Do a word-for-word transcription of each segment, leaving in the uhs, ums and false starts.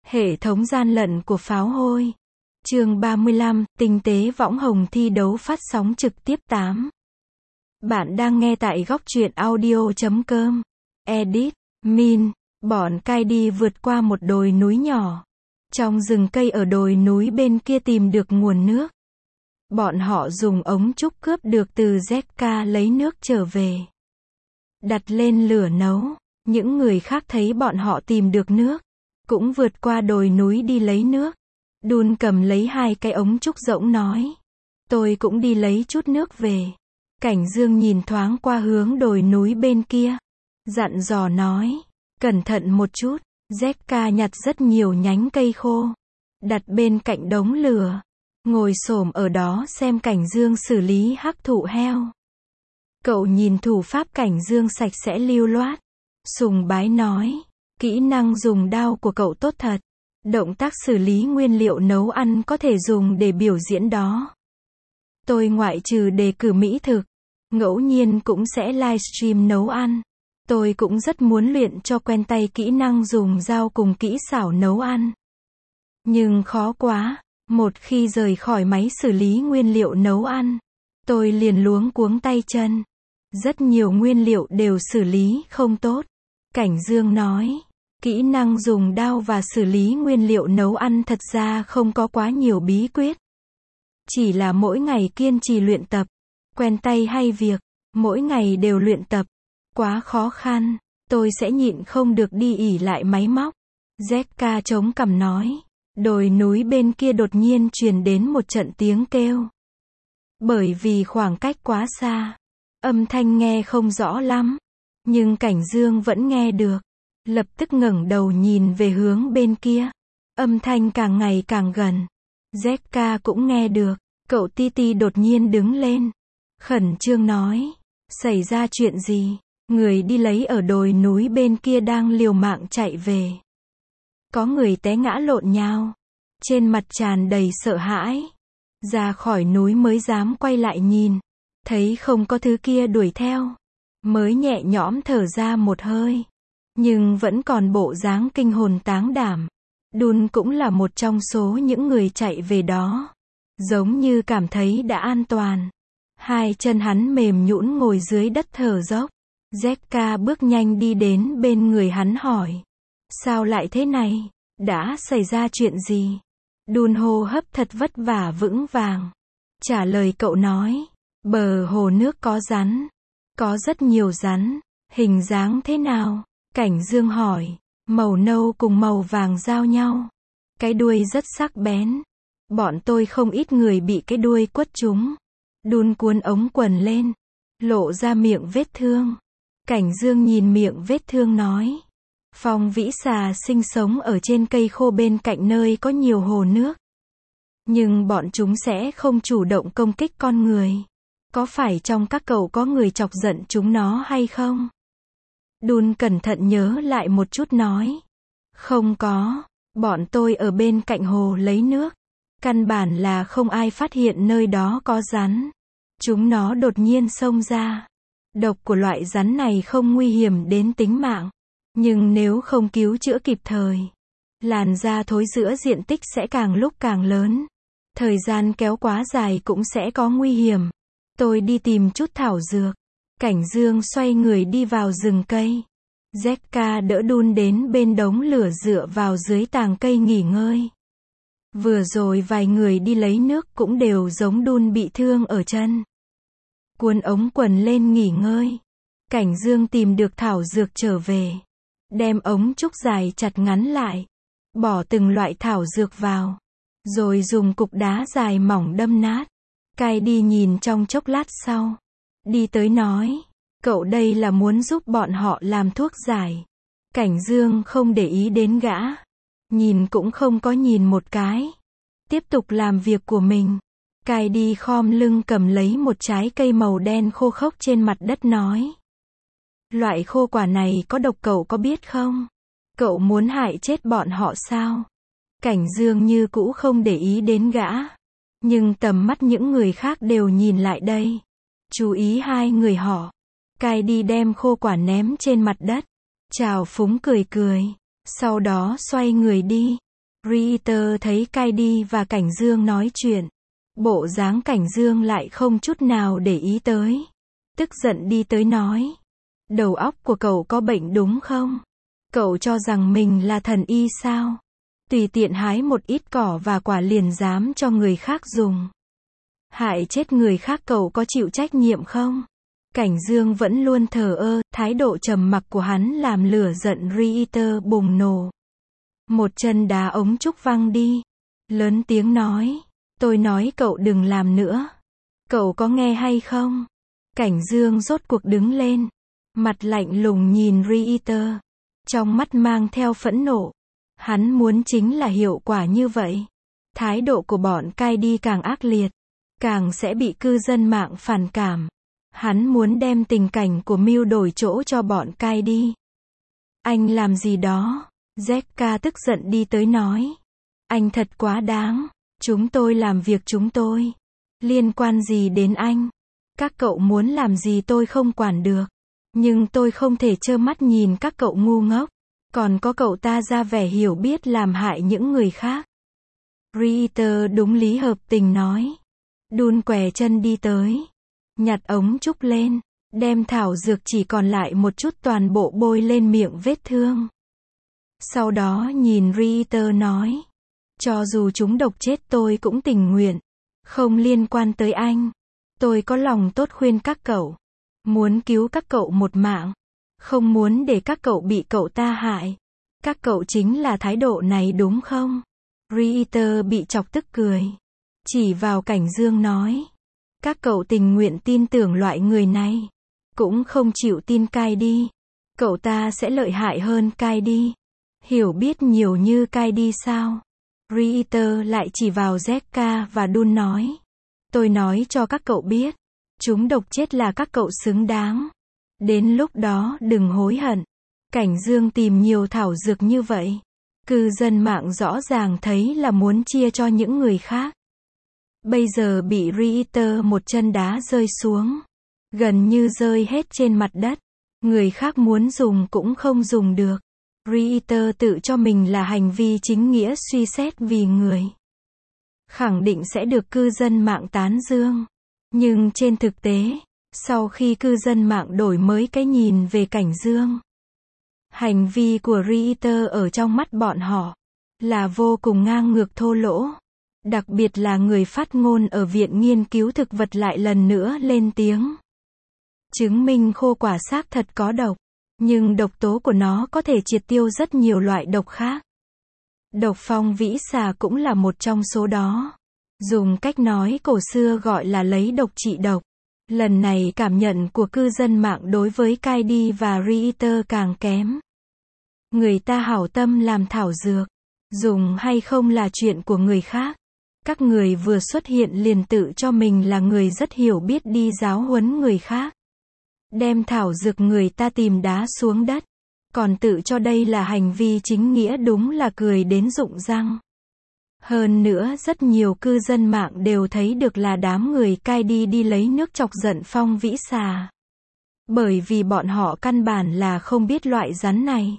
Hệ thống gian lận của pháo hôi. Chương ba mươi lăm, tinh tế võng hồng thi đấu phát sóng trực tiếp tám. Bạn đang nghe tại góc truyện audio chấm com. Edit, Min, bọn cai đi vượt qua một đồi núi nhỏ. Trong rừng cây ở đồi núi bên kia tìm được nguồn nước. Bọn họ dùng ống trúc cướp được từ Zeka lấy nước trở về. Đặt lên lửa nấu. Những người khác thấy bọn họ tìm được nước, cũng vượt qua đồi núi đi lấy nước. Đun cầm lấy hai cái ống trúc rỗng nói. Tôi cũng đi lấy chút nước về. Cảnh Dương nhìn thoáng qua hướng đồi núi bên kia. Dặn dò nói. Cẩn thận một chút. Zeka nhặt rất nhiều nhánh cây khô. Đặt bên cạnh đống lửa. Ngồi xổm ở đó xem Cảnh Dương xử lý hắc thụ heo. Cậu nhìn thủ pháp Cảnh Dương sạch sẽ lưu loát. Sùng bái nói. Kỹ năng dùng đao của cậu tốt thật. Động tác xử lý nguyên liệu nấu ăn có thể dùng để biểu diễn đó. Tôi ngoại trừ đề cử mỹ thực, ngẫu nhiên cũng sẽ livestream nấu ăn. Tôi cũng rất muốn luyện cho quen tay kỹ năng dùng dao cùng kỹ xảo nấu ăn. Nhưng khó quá, một khi rời khỏi máy xử lý nguyên liệu nấu ăn, tôi liền luống cuống tay chân. Rất nhiều nguyên liệu đều xử lý không tốt. Cảnh Dương nói. Kỹ năng dùng đao và xử lý nguyên liệu nấu ăn thật ra không có quá nhiều bí quyết. Chỉ là mỗi ngày kiên trì luyện tập. Quen tay hay việc, mỗi ngày đều luyện tập. Quá khó khăn, tôi sẽ nhịn không được đi ỉ lại máy móc. Zeka chống cằm nói. Đồi núi bên kia đột nhiên truyền đến một trận tiếng kêu. Bởi vì khoảng cách quá xa, âm thanh nghe không rõ lắm. Nhưng Cảnh Dương vẫn nghe được. Lập tức ngẩng đầu nhìn về hướng bên kia. Âm thanh càng ngày càng gần. Zeka cũng nghe được. Cậu Titi đột nhiên đứng lên. Khẩn trương nói. Xảy ra chuyện gì? Người đi lấy ở đồi núi bên kia đang liều mạng chạy về. Có người té ngã lộn nhào. Trên mặt tràn đầy sợ hãi. Ra khỏi núi mới dám quay lại nhìn. Thấy không có thứ kia đuổi theo. Mới nhẹ nhõm thở ra một hơi. Nhưng vẫn còn bộ dáng kinh hồn táng đảm. Đun cũng là một trong số những người chạy về đó. Giống như cảm thấy đã an toàn. Hai chân hắn mềm nhũn ngồi dưới đất thở dốc. Zeka bước nhanh đi đến bên người hắn hỏi. Sao lại thế này? Đã xảy ra chuyện gì? Đun hô hấp thật vất vả vững vàng. Trả lời cậu nói. Bờ hồ nước có rắn. Có rất nhiều rắn. Hình dáng thế nào? Cảnh Dương hỏi. Màu nâu cùng màu vàng giao nhau. Cái đuôi rất sắc bén. Bọn tôi không ít người bị cái đuôi quất trúng. Đun cuốn ống quần lên. Lộ ra miệng vết thương. Cảnh Dương nhìn miệng vết thương nói. Phong vĩ xà sinh sống ở trên cây khô bên cạnh nơi có nhiều hồ nước. Nhưng bọn chúng sẽ không chủ động công kích con người. Có phải trong các cậu có người chọc giận chúng nó hay không? Đun cẩn thận nhớ lại một chút nói. Không có, bọn tôi ở bên cạnh hồ lấy nước. Căn bản là không ai phát hiện nơi đó có rắn. Chúng nó đột nhiên xông ra. Độc của loại rắn này không nguy hiểm đến tính mạng. Nhưng nếu không cứu chữa kịp thời, làn da thối rữa diện tích sẽ càng lúc càng lớn. Thời gian kéo quá dài cũng sẽ có nguy hiểm. Tôi đi tìm chút thảo dược. Cảnh Dương xoay người đi vào rừng cây. Zeka đỡ Đun đến bên đống lửa dựa vào dưới tàng cây nghỉ ngơi. Vừa rồi vài người đi lấy nước cũng đều giống Đun bị thương ở chân. Cuốn ống quần lên nghỉ ngơi. Cảnh Dương tìm được thảo dược trở về. Đem ống trúc dài chặt ngắn lại. Bỏ từng loại thảo dược vào. Rồi dùng cục đá dài mỏng đâm nát. Cai đi nhìn trong chốc lát sau. Đi tới nói. Cậu đây là muốn giúp bọn họ làm thuốc giải. Cảnh Dương không để ý đến gã. Nhìn cũng không có nhìn một cái. Tiếp tục làm việc của mình. Cai đi khom lưng cầm lấy một trái cây màu đen khô khốc trên mặt đất nói. Loại khô quả này có độc cậu có biết không? Cậu muốn hại chết bọn họ sao? Cảnh Dương như cũ không để ý đến gã. Nhưng tầm mắt những người khác đều nhìn lại đây. Chú ý hai người họ. Cai đi đem khô quả ném trên mặt đất. Chào phúng cười cười. Sau đó xoay người đi. Ritter thấy Kaidi và Cảnh Dương nói chuyện. Bộ dáng Cảnh Dương lại không chút nào để ý tới. Tức giận đi tới nói. Đầu óc của cậu có bệnh đúng không? Cậu cho rằng mình là thần y sao? Tùy tiện hái một ít cỏ và quả liền dám cho người khác dùng. Hại chết người khác cậu có chịu trách nhiệm không? Cảnh Dương vẫn luôn thờ ơ, thái độ trầm mặc của hắn làm lửa giận Ritter bùng nổ. Một chân đá ống trúc văng đi. Lớn tiếng nói. Tôi nói cậu đừng làm nữa. Cậu có nghe hay không? Cảnh Dương rốt cuộc đứng lên. Mặt lạnh lùng nhìn Ritter. Trong mắt mang theo phẫn nộ. Hắn muốn chính là hiệu quả như vậy. Thái độ của bọn Kaidi càng ác liệt. Càng sẽ bị cư dân mạng phản cảm. Hắn muốn đem tình cảnh của Mưu đổi chỗ cho bọn Kaidi. Anh làm gì đó? Zeka tức giận đi tới nói. Anh thật quá đáng. Chúng tôi làm việc chúng tôi. Liên quan gì đến anh? Các cậu muốn làm gì tôi không quản được. Nhưng tôi không thể trơ mắt nhìn các cậu ngu ngốc. Còn có cậu ta ra vẻ hiểu biết làm hại những người khác. Ritter đúng lý hợp tình nói. Đun què chân đi tới. Nhặt ống trúc lên. Đem thảo dược chỉ còn lại một chút toàn bộ bôi lên miệng vết thương. Sau đó nhìn Ritter nói. Cho dù chúng độc chết tôi cũng tình nguyện. Không liên quan tới anh. Tôi có lòng tốt khuyên các cậu. Muốn cứu các cậu một mạng. Không muốn để các cậu bị cậu ta hại. Các cậu chính là thái độ này đúng không? Ritter bị chọc tức cười. Chỉ vào Cảnh Dương nói. Các cậu tình nguyện tin tưởng loại người này. Cũng không chịu tin Kaidi. Cậu ta sẽ lợi hại hơn Kaidi. Hiểu biết nhiều như Kaidi sao? Ritter lại chỉ vào Zeka và Dun nói. Tôi nói cho các cậu biết. Chúng độc chết là các cậu xứng đáng. Đến lúc đó đừng hối hận. Cảnh Dương tìm nhiều thảo dược như vậy. Cư dân mạng rõ ràng thấy là muốn chia cho những người khác. Bây giờ bị Ritter một chân đá rơi xuống. Gần như rơi hết trên mặt đất. Người khác muốn dùng cũng không dùng được. Ritter tự cho mình là hành vi chính nghĩa suy xét vì người. Khẳng định sẽ được cư dân mạng tán dương. Nhưng trên thực tế, sau khi cư dân mạng đổi mới cái nhìn về Cảnh Dương, hành vi của Ritter ở trong mắt bọn họ là vô cùng ngang ngược thô lỗ. Đặc biệt là người phát ngôn ở Viện Nghiên cứu Thực vật lại lần nữa lên tiếng. Chứng minh khô quả xác thật có độc. Nhưng độc tố của nó có thể triệt tiêu rất nhiều loại độc khác. Độc phong vĩ xà cũng là một trong số đó. Dùng cách nói cổ xưa gọi là lấy độc trị độc. Lần này cảm nhận của cư dân mạng đối với Kaidi và Ritter càng kém. Người ta hảo tâm làm thảo dược. Dùng hay không là chuyện của người khác. Các người vừa xuất hiện liền tự cho mình là người rất hiểu biết đi giáo huấn người khác. Đem thảo dược người ta tìm đá xuống đất. Còn tự cho đây là hành vi chính nghĩa đúng là cười đến rụng răng. Hơn nữa rất nhiều cư dân mạng đều thấy được là đám người Kaidi đi lấy nước chọc giận phong vĩ xà. Bởi vì bọn họ căn bản là không biết loại rắn này.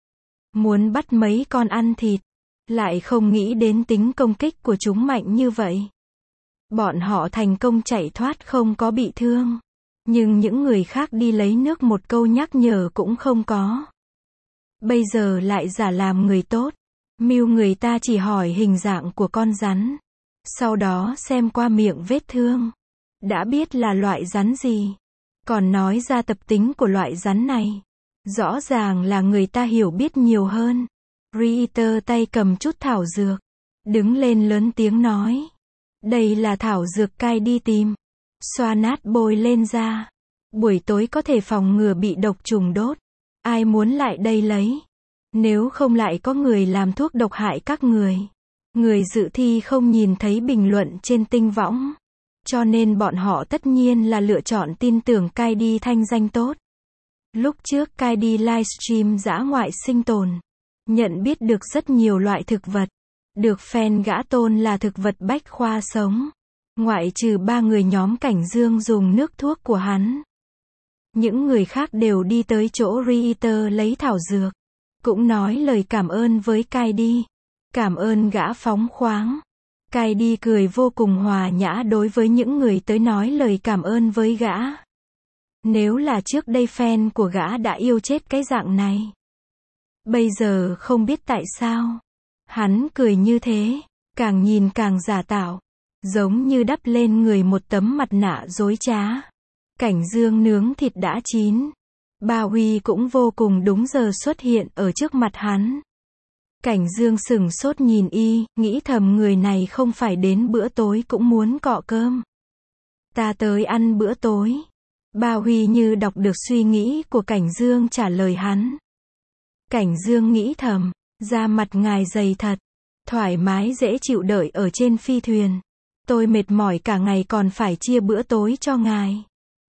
Muốn bắt mấy con ăn thịt. Lại không nghĩ đến tính công kích của chúng mạnh như vậy. Bọn họ thành công chạy thoát không có bị thương. Nhưng những người khác đi lấy nước một câu nhắc nhở cũng không có. Bây giờ lại giả làm người tốt. Mưu người ta chỉ hỏi hình dạng của con rắn. Sau đó xem qua miệng vết thương. Đã biết là loại rắn gì. Còn nói ra tập tính của loại rắn này. Rõ ràng là người ta hiểu biết nhiều hơn. Ritter tay cầm chút thảo dược. Đứng lên lớn tiếng nói. Đây là thảo dược Kaidi tìm. Xoa nát bôi lên da. Buổi tối có thể phòng ngừa bị độc trùng đốt. Ai muốn lại đây lấy. Nếu không lại có người làm thuốc độc hại các người. Người dự thi không nhìn thấy bình luận trên tinh võng. Cho nên bọn họ tất nhiên là lựa chọn tin tưởng Kaidi thanh danh tốt. Lúc trước Kaidi livestream dã ngoại sinh tồn. Nhận biết được rất nhiều loại thực vật. Được fan gã tôn là thực vật bách khoa sống. Ngoại trừ ba người nhóm Cảnh Dương dùng nước thuốc của hắn. Những người khác đều đi tới chỗ Ritter lấy thảo dược. Cũng nói lời cảm ơn với Kaidi. Cảm ơn gã phóng khoáng. Kylie cười vô cùng hòa nhã đối với những người tới nói lời cảm ơn với gã. Nếu là trước đây fan của gã đã yêu chết cái dạng này. Bây giờ không biết tại sao. Hắn cười như thế, càng nhìn càng giả tạo. Giống như đắp lên người một tấm mặt nạ dối trá. Cảnh Dương nướng thịt đã chín. Ba Huy cũng vô cùng đúng giờ xuất hiện ở trước mặt hắn. Cảnh Dương sửng sốt nhìn y, nghĩ thầm người này không phải đến bữa tối cũng muốn cọ cơm. Ta tới ăn bữa tối. Ba Huy như đọc được suy nghĩ của Cảnh Dương trả lời hắn. Cảnh Dương nghĩ thầm, da mặt ngài dày thật, thoải mái dễ chịu đợi ở trên phi thuyền. Tôi mệt mỏi cả ngày còn phải chia bữa tối cho ngài.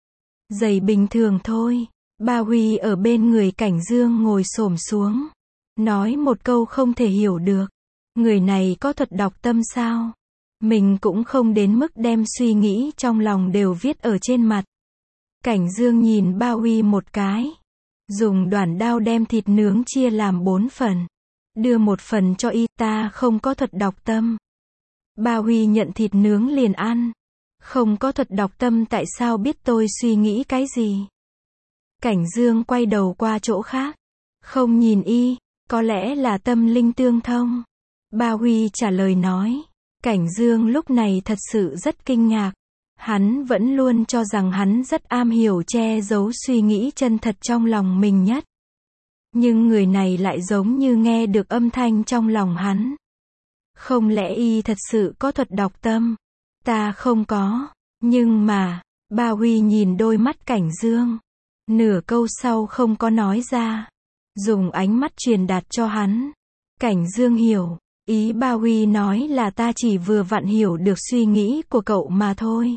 Dày bình thường thôi. Ba Huy ở bên người Cảnh Dương ngồi xổm xuống. Nói một câu không thể hiểu được. Người này có thuật đọc tâm sao? Mình cũng không đến mức đem suy nghĩ trong lòng đều viết ở trên mặt. Cảnh Dương nhìn Ba Huy một cái. Dùng đoản đao đem thịt nướng chia làm bốn phần. Đưa một phần cho y, ta không có thuật đọc tâm. Ba Huy nhận thịt nướng liền ăn. Không có thuật đọc tâm tại sao biết tôi suy nghĩ cái gì? Cảnh Dương quay đầu qua chỗ khác. Không nhìn y, có lẽ là tâm linh tương thông. Ba Huy trả lời nói. Cảnh Dương lúc này thật sự rất kinh ngạc. Hắn vẫn luôn cho rằng hắn rất am hiểu che giấu suy nghĩ chân thật trong lòng mình nhất. Nhưng người này lại giống như nghe được âm thanh trong lòng hắn. Không lẽ y thật sự có thuật đọc tâm? Ta không có. Nhưng mà, Ba Huy nhìn đôi mắt Cảnh Dương. Nửa câu sau không có nói ra. Dùng ánh mắt truyền đạt cho hắn. Cảnh Dương hiểu. Ý Ba Huy nói là ta chỉ vừa vặn hiểu được suy nghĩ của cậu mà thôi.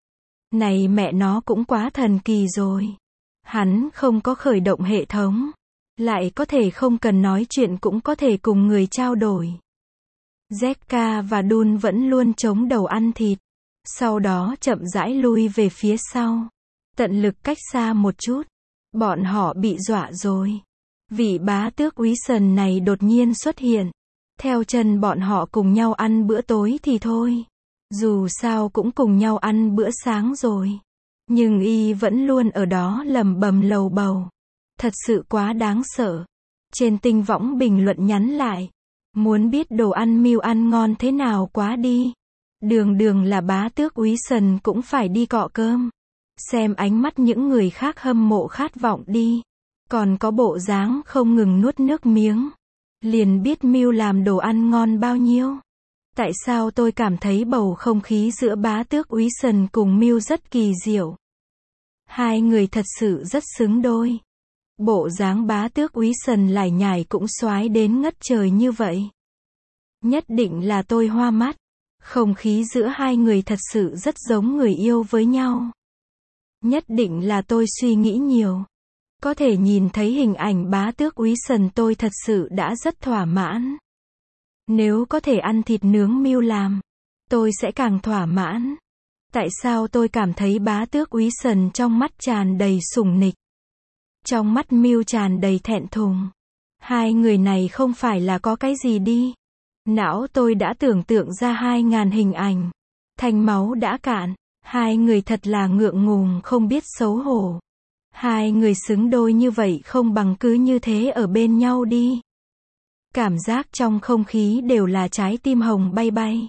Này mẹ nó cũng quá thần kỳ rồi. Hắn không có khởi động hệ thống. Lại có thể không cần nói chuyện cũng có thể cùng người trao đổi. Zeka và Dun vẫn luôn chống đầu ăn thịt. Sau đó chậm rãi lui về phía sau. Tận lực cách xa một chút. Bọn họ bị dọa rồi. Vị bá tước úy sần này đột nhiên xuất hiện. Theo chân bọn họ cùng nhau ăn bữa tối thì thôi. Dù sao cũng cùng nhau ăn bữa sáng rồi. Nhưng y vẫn luôn ở đó lầm bầm lầu bầu. Thật sự quá đáng sợ. Trên tinh võng bình luận nhắn lại. Muốn biết đồ ăn Miu ăn ngon thế nào quá đi. Đường đường là bá tước úy sần cũng phải đi cọ cơm. Xem ánh mắt những người khác hâm mộ khát vọng đi. Còn có bộ dáng không ngừng nuốt nước miếng. Liền biết Miu làm đồ ăn ngon bao nhiêu. Tại sao tôi cảm thấy bầu không khí giữa bá tước úy sần cùng Miu rất kỳ diệu. Hai người thật sự rất xứng đôi. Bộ dáng bá tước úy sần lải nhải cũng xoái đến ngất trời như vậy. Nhất định là tôi hoa mắt. Không khí giữa hai người thật sự rất giống người yêu với nhau. Nhất định là tôi suy nghĩ nhiều. Có thể nhìn thấy hình ảnh bá tước úy sần tôi thật sự đã rất thỏa mãn. Nếu có thể ăn thịt nướng Miu làm, tôi sẽ càng thỏa mãn. Tại sao tôi cảm thấy bá tước úy sần trong mắt tràn đầy sủng nịch. Trong mắt Miu tràn đầy thẹn thùng. Hai người này không phải là có cái gì đi. Não tôi đã tưởng tượng ra hai ngàn hình ảnh. Thanh máu đã cạn. Hai người thật là ngượng ngùng không biết xấu hổ. Hai người xứng đôi như vậy không bằng cứ như thế ở bên nhau đi. Cảm giác trong không khí đều là trái tim hồng bay bay.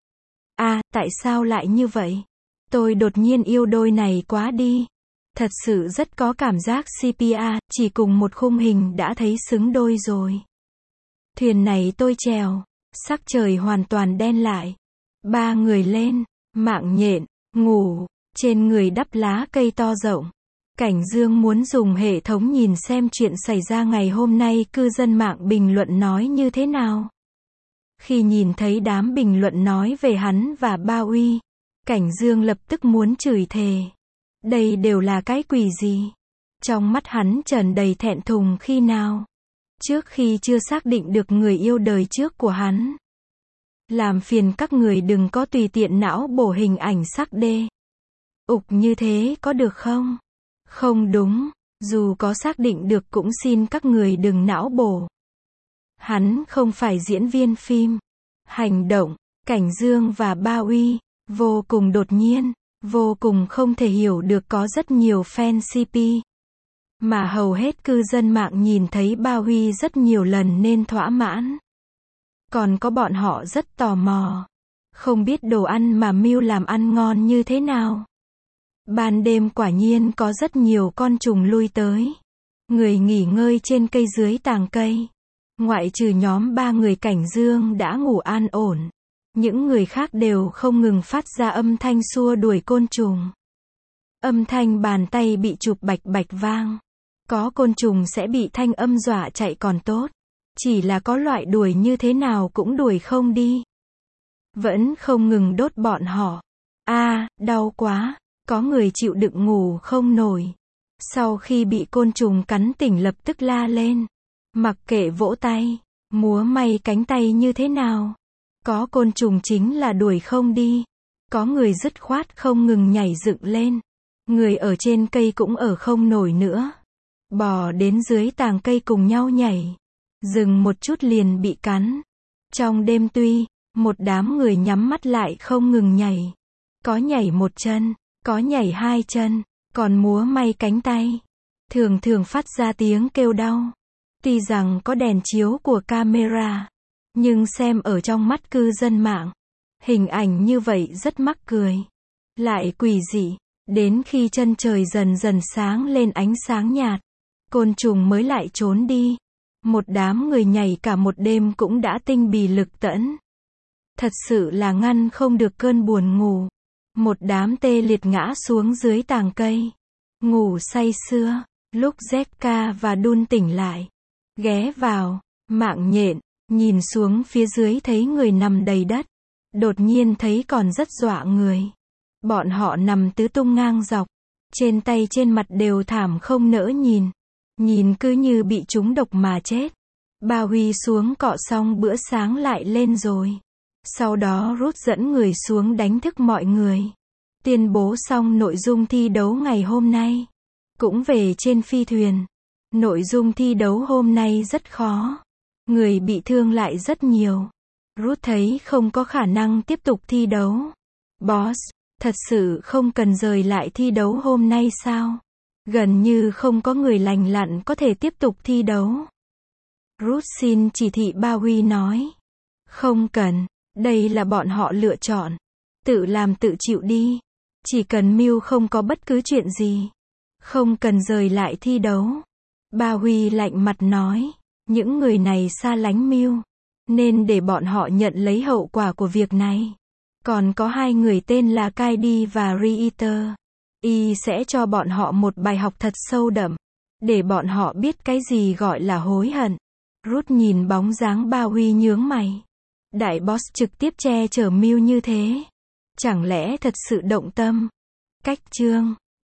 À, tại sao lại như vậy? Tôi đột nhiên yêu đôi này quá đi. Thật sự rất có cảm giác xê pê a, chỉ cùng một khung hình đã thấy xứng đôi rồi. Thuyền này tôi chèo, sắc trời hoàn toàn đen lại. Ba người lên, mạng nhện, ngủ, trên người đắp lá cây to rộng. Cảnh Dương muốn dùng hệ thống nhìn xem chuyện xảy ra ngày hôm nay cư dân mạng bình luận nói như thế nào. Khi nhìn thấy đám bình luận nói về hắn và Ba Huy, Cảnh Dương lập tức muốn chửi thề. Đây đều là cái quỷ gì? Trong mắt hắn tràn đầy thẹn thùng khi nào? Trước khi chưa xác định được người yêu đời trước của hắn. Làm phiền các người đừng có tùy tiện não bổ hình ảnh sắc đê. Ục như thế có được không? Không đúng, dù có xác định được cũng xin các người đừng não bổ. Hắn không phải diễn viên phim. Hành động, Cảnh Dương và Ba Uy, vô cùng đột nhiên, vô cùng không thể hiểu được có rất nhiều fan xê pê. Mà hầu hết cư dân mạng nhìn thấy Ba Huy rất nhiều lần nên thỏa mãn. Còn có bọn họ rất tò mò. Không biết đồ ăn mà Miu làm ăn ngon như thế nào. Ban đêm quả nhiên có rất nhiều con trùng lui tới. Người nghỉ ngơi trên cây dưới tàng cây. Ngoại trừ nhóm ba người Cảnh Dương đã ngủ an ổn. Những người khác đều không ngừng phát ra âm thanh xua đuổi côn trùng. Âm thanh bàn tay bị chụp bạch bạch vang. Có côn trùng sẽ bị thanh âm dọa chạy còn tốt. Chỉ là có loại đuổi như thế nào cũng đuổi không đi. Vẫn không ngừng đốt bọn họ. A, à, đau quá. Có người chịu đựng ngủ không nổi. Sau khi bị côn trùng cắn tỉnh lập tức la lên. Mặc kệ vỗ tay, múa may cánh tay như thế nào. Có côn trùng chính là đuổi không đi. Có người dứt khoát không ngừng nhảy dựng lên. Người ở trên cây cũng ở không nổi nữa. Bò đến dưới tàng cây cùng nhau nhảy. Dừng một chút liền bị cắn. Trong đêm tuy, một đám người nhắm mắt lại không ngừng nhảy. Có nhảy một chân, có nhảy hai chân, còn múa may cánh tay. Thường thường phát ra tiếng kêu đau. Tuy rằng có đèn chiếu của camera, nhưng xem ở trong mắt cư dân mạng, hình ảnh như vậy rất mắc cười. Lại quỷ dị, đến khi chân trời dần dần sáng lên ánh sáng nhạt, côn trùng mới lại trốn đi. Một đám người nhảy cả một đêm cũng đã tinh bì lực tẫn. Thật sự là ngăn không được cơn buồn ngủ. Một đám tê liệt ngã xuống dưới tàng cây. Ngủ say sưa. Lúc Zeka và Dun tỉnh lại, ghé vào mạng nhện, nhìn xuống phía dưới thấy người nằm đầy đất. Đột nhiên thấy còn rất dọa người. Bọn họ nằm tứ tung ngang dọc. Trên tay trên mặt đều thảm không nỡ nhìn. Nhìn cứ như bị trúng độc mà chết. Ba Huy xuống cọ xong bữa sáng lại lên rồi. Sau đó rút dẫn người xuống đánh thức mọi người. Tuyên bố xong nội dung thi đấu ngày hôm nay. Cũng về trên phi thuyền. Nội dung thi đấu hôm nay rất khó. Người bị thương lại rất nhiều. Rút thấy không có khả năng tiếp tục thi đấu. Boss, thật sự không cần rời lại thi đấu hôm nay sao? Gần như không có người lành lặn có thể tiếp tục thi đấu. Rút xin chỉ thị Ba Huy nói. Không cần, đây là bọn họ lựa chọn. Tự làm tự chịu đi. Chỉ cần Miu không có bất cứ chuyện gì. Không cần rời lại thi đấu. Ba Huy lạnh mặt nói. Những người này xa lánh Miu. Nên để bọn họ nhận lấy hậu quả của việc này. Còn có hai người tên là Kaidi và Riiter. Y sẽ cho bọn họ một bài học thật sâu đậm. Để bọn họ biết cái gì gọi là hối hận. Rút nhìn bóng dáng Ba Huy nhướng mày. Đại boss trực tiếp che chở Miu như thế. Chẳng lẽ thật sự động tâm? Cách chương